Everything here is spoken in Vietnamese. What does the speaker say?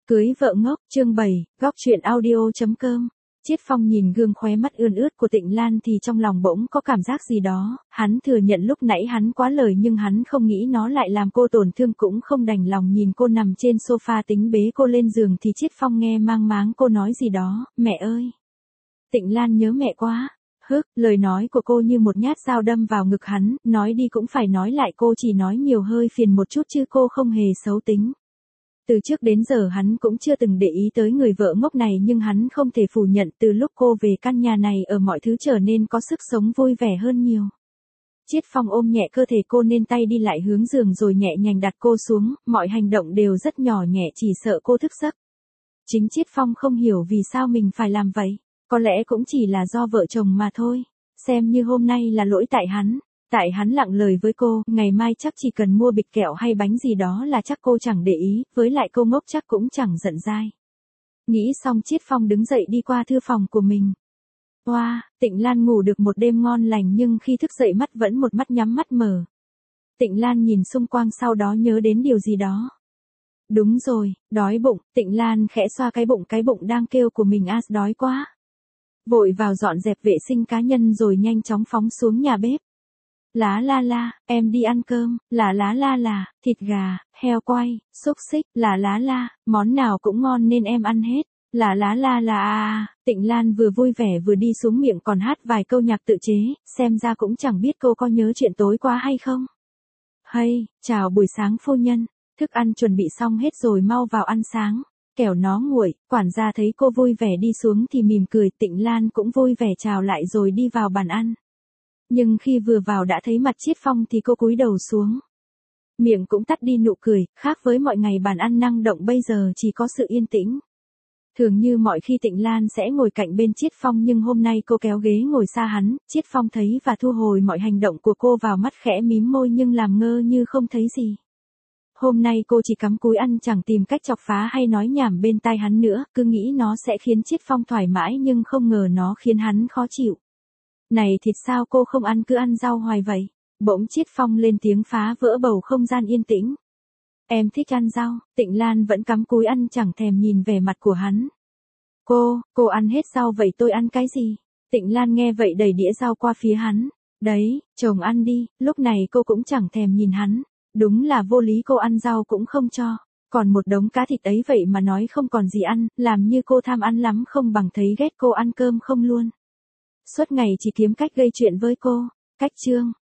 Cưới vợ ngốc, chương 7, góc chuyện audio.com. Chiết Phong nhìn gương khóe mắt ươn ướt của Tịnh Lan thì trong lòng bỗng có cảm giác gì đó, hắn thừa nhận lúc nãy hắn quá lời nhưng hắn không nghĩ nó lại làm cô tổn thương, cũng không đành lòng nhìn cô nằm trên sofa tính bế cô lên giường thì Chiết Phong nghe mang máng cô nói gì đó, mẹ ơi. Tịnh Lan nhớ mẹ quá. Lời nói của cô như một nhát dao đâm vào ngực hắn, nói đi cũng phải nói lại, cô chỉ nói nhiều hơi phiền một chút chứ cô không hề xấu tính. Từ trước đến giờ hắn cũng chưa từng để ý tới người vợ ngốc này, nhưng hắn không thể phủ nhận từ lúc cô về căn nhà này ở mọi thứ trở nên có sức sống vui vẻ hơn nhiều. Chiết Phong ôm nhẹ cơ thể cô nên tay đi lại hướng giường rồi nhẹ nhàng đặt cô xuống, mọi hành động đều rất nhỏ nhẹ chỉ sợ cô thức giấc. Chính Chiết Phong không hiểu vì sao mình phải làm vậy, có lẽ cũng chỉ là do vợ chồng mà thôi, xem như hôm nay là lỗi tại hắn. Tại hắn lặng lời với cô, ngày mai chắc chỉ cần mua bịch kẹo hay bánh gì đó là chắc cô chẳng để ý, với lại cô ngốc chắc cũng chẳng giận dai. Nghĩ xong Chiết Phong đứng dậy đi qua thư phòng của mình. Tịnh Lan ngủ được một đêm ngon lành nhưng khi thức dậy mắt vẫn một mắt nhắm mắt mở. Tịnh Lan nhìn xung quanh sau đó nhớ đến điều gì đó. Đúng rồi, đói bụng, Tịnh Lan khẽ xoa cái bụng đang kêu của mình, đói quá. Vội vào dọn dẹp vệ sinh cá nhân rồi nhanh chóng phóng xuống nhà bếp. Lá la la, em đi ăn cơm, là, thịt gà, heo quay, xúc xích, là, món nào cũng ngon nên em ăn hết. Là. Tịnh Lan vừa vui vẻ vừa đi xuống miệng còn hát vài câu nhạc tự chế, xem ra cũng chẳng biết cô có nhớ chuyện tối qua hay không. Hay, chào buổi sáng phu nhân, thức ăn chuẩn bị xong hết rồi, mau vào ăn sáng, kẻo nó nguội. Quản gia thấy cô vui vẻ đi xuống thì mỉm cười, Tịnh Lan cũng vui vẻ chào lại rồi đi vào bàn ăn. Nhưng khi vừa vào đã thấy mặt Chiết Phong thì cô cúi đầu xuống. Miệng cũng tắt đi nụ cười, khác với mọi ngày bàn ăn năng động bây giờ chỉ có sự yên tĩnh. Thường như mọi khi Tịnh Lan sẽ ngồi cạnh bên Chiết Phong nhưng hôm nay cô kéo ghế ngồi xa hắn, Chiết Phong thấy và thu hồi mọi hành động của cô vào mắt, khẽ mím môi nhưng làm ngơ như không thấy gì. Hôm nay cô chỉ cắm cúi ăn, chẳng tìm cách chọc phá hay nói nhảm bên tai hắn nữa, cứ nghĩ nó sẽ khiến Chiết Phong thoải mái nhưng không ngờ nó khiến hắn khó chịu. Này thịt sao cô không ăn, cứ ăn rau hoài vậy? Bỗng Chiết Phong lên tiếng phá vỡ bầu không gian yên tĩnh. Em thích ăn rau. Tịnh Lan vẫn cắm cúi ăn chẳng thèm nhìn vẻ mặt của hắn. Cô ăn hết rau vậy tôi ăn cái gì? Tịnh Lan nghe vậy đẩy đĩa rau qua phía hắn. Đấy, chồng ăn đi. Lúc này cô cũng chẳng thèm nhìn hắn. Đúng là vô lý, cô ăn rau cũng không cho. Còn một đống cá thịt ấy vậy mà nói không còn gì ăn, làm như cô tham ăn lắm không bằng thấy ghét cô ăn cơm không luôn. Suốt ngày chỉ kiếm cách gây chuyện với cô. Cách chương